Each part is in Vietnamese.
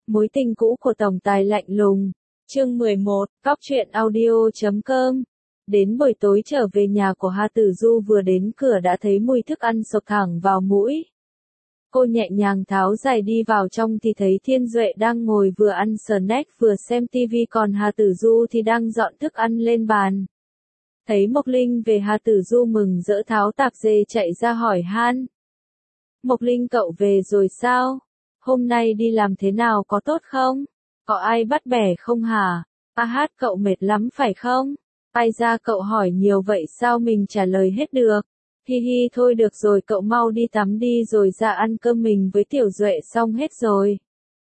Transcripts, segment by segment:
Mối tình cũ của tổng tài lạnh lùng. Chương 11, Cóc truyện audio.com. Đến buổi tối trở về nhà của Hà Tử Du, vừa đến cửa đã thấy mùi thức ăn sộc thẳng vào mũi. Cô nhẹ nhàng tháo giày đi vào trong thì thấy Thiên Duệ đang ngồi vừa ăn snack vừa xem tivi, còn Hà Tử Du thì đang dọn thức ăn lên bàn. Thấy Mộc Linh về, Hà Tử Du mừng rỡ tháo tạp dề chạy ra hỏi han. Mộc Linh, cậu về rồi sao? Hôm nay đi làm thế nào, có tốt không? Có ai bắt bẻ không hả? Hát, cậu mệt lắm phải không? Ai ra cậu hỏi nhiều vậy sao mình trả lời hết được? Hi hi, thôi được rồi, cậu mau đi tắm đi rồi ra ăn cơm, mình với Tiểu Duệ xong hết rồi.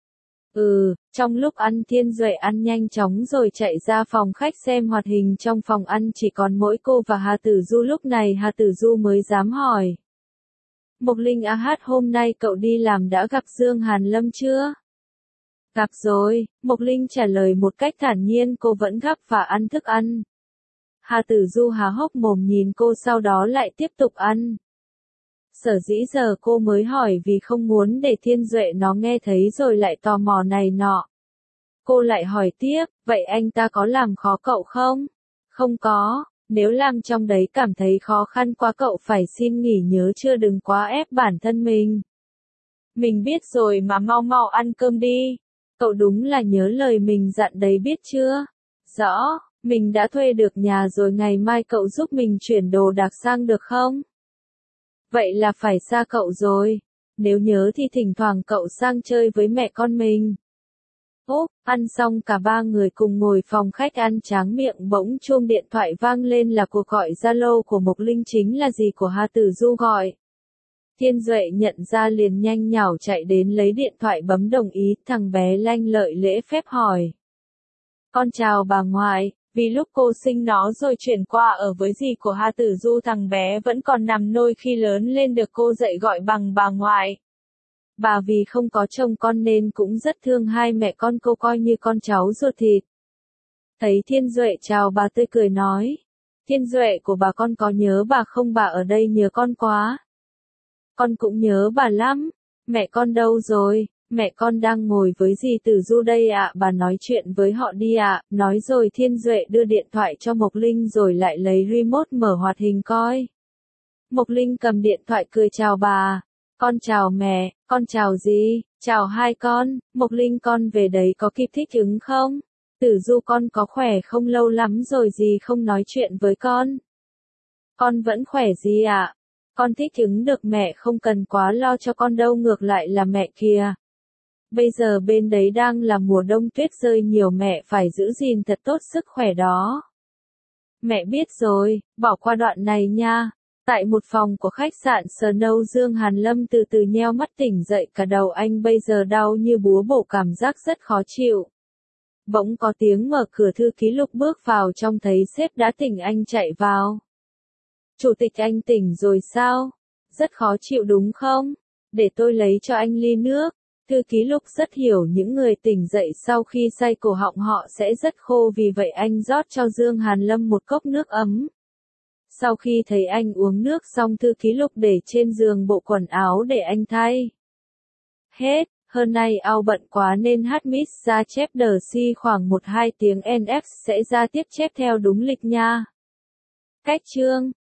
Trong lúc ăn Thiên Duệ ăn nhanh chóng rồi chạy ra phòng khách xem hoạt hình. Trong phòng ăn chỉ còn mỗi cô và Hà Tử Du, lúc này Hà Tử Du mới dám hỏi. Mộc Linh, hát, hôm nay cậu đi làm đã gặp Dương Hàn Lâm chưa? Gặp rồi, Mộc Linh trả lời một cách thản nhiên, cô vẫn gắp và ăn thức ăn. Hà Tử Du há hốc mồm nhìn cô, sau đó lại tiếp tục ăn. Sở dĩ giờ cô mới hỏi vì không muốn để Thiên Duệ nó nghe thấy rồi lại tò mò này nọ. Cô lại hỏi tiếp, vậy anh ta có làm khó cậu không? Không có, nếu làm trong đấy cảm thấy khó khăn quá cậu phải xin nghỉ, nhớ chưa, đừng quá ép bản thân mình. Mình biết rồi mà, mau mau ăn cơm đi. Cậu đúng là nhớ lời mình dặn đấy, biết chưa? Rõ, mình đã thuê được nhà rồi, ngày mai cậu giúp mình chuyển đồ đạc sang được không? Vậy là phải xa cậu rồi. Nếu nhớ thì thỉnh thoảng cậu sang chơi với mẹ con mình. Ăn xong cả ba người cùng ngồi phòng khách ăn tráng miệng, bỗng chuông điện thoại vang lên, là cuộc gọi Zalo của Mộc Linh, chính là dì của Hà Tử Du gọi. Thiên Duệ nhận ra liền nhanh nhảu chạy đến lấy điện thoại bấm đồng ý, thằng bé lanh lợi lễ phép hỏi. Con chào bà ngoại, vì lúc cô sinh nó rồi chuyển qua ở với dì của Hà Tử Du, thằng bé vẫn còn nằm nôi, khi lớn lên được cô dạy gọi bằng bà ngoại. Bà vì không có chồng con nên cũng rất thương hai mẹ con, cô coi như con cháu ruột thịt. Thấy Thiên Duệ chào, bà tươi cười nói. Thiên Duệ của bà, con có nhớ bà không? Bà ở đây nhớ con quá. Con cũng nhớ bà lắm. Mẹ con đâu rồi? Mẹ con đang ngồi với dì Tử Du đây ạ, bà nói chuyện với họ đi ạ. Nói rồi Thiên Duệ đưa điện thoại cho Mộc Linh rồi lại lấy remote mở hoạt hình coi. Mộc Linh cầm điện thoại cười chào bà. Con chào mẹ, con chào dì, chào hai con. Mộc Linh, con về đấy có kịp thích ứng không? Tử Du, con có khỏe không? Lâu lắm rồi dì không nói chuyện với con. Con vẫn khỏe dì ạ. Con thích ứng được, mẹ không cần quá lo cho con đâu, ngược lại là mẹ kìa. Bây giờ bên đấy đang là mùa đông, tuyết rơi nhiều, mẹ phải giữ gìn thật tốt sức khỏe đó. Mẹ biết rồi, bỏ qua đoạn này nha. Tại một phòng của khách sạn Snow, Dương Hàn Lâm từ từ nheo mắt tỉnh dậy, cả đầu anh bây giờ đau như búa bổ, cảm giác rất khó chịu. Bỗng có tiếng mở cửa, Thư Ký Lục bước vào trong, thấy sếp đã tỉnh anh chạy vào. Chủ tịch, anh tỉnh rồi sao? Rất khó chịu đúng không? Để tôi lấy cho anh ly nước. Thư Ký Lục rất hiểu những người tỉnh dậy sau khi say, cổ họng họ sẽ rất khô, vì vậy anh rót cho Dương Hàn Lâm một cốc nước ấm. Sau khi thấy anh uống nước xong, Thư Ký Lục để trên giường bộ quần áo để anh thay. Hết, hôm nay ao bận quá nên Miss ra chép đờ si khoảng 1-2 tiếng, NF sẽ ra tiếp chép theo đúng lịch nha. Cách chương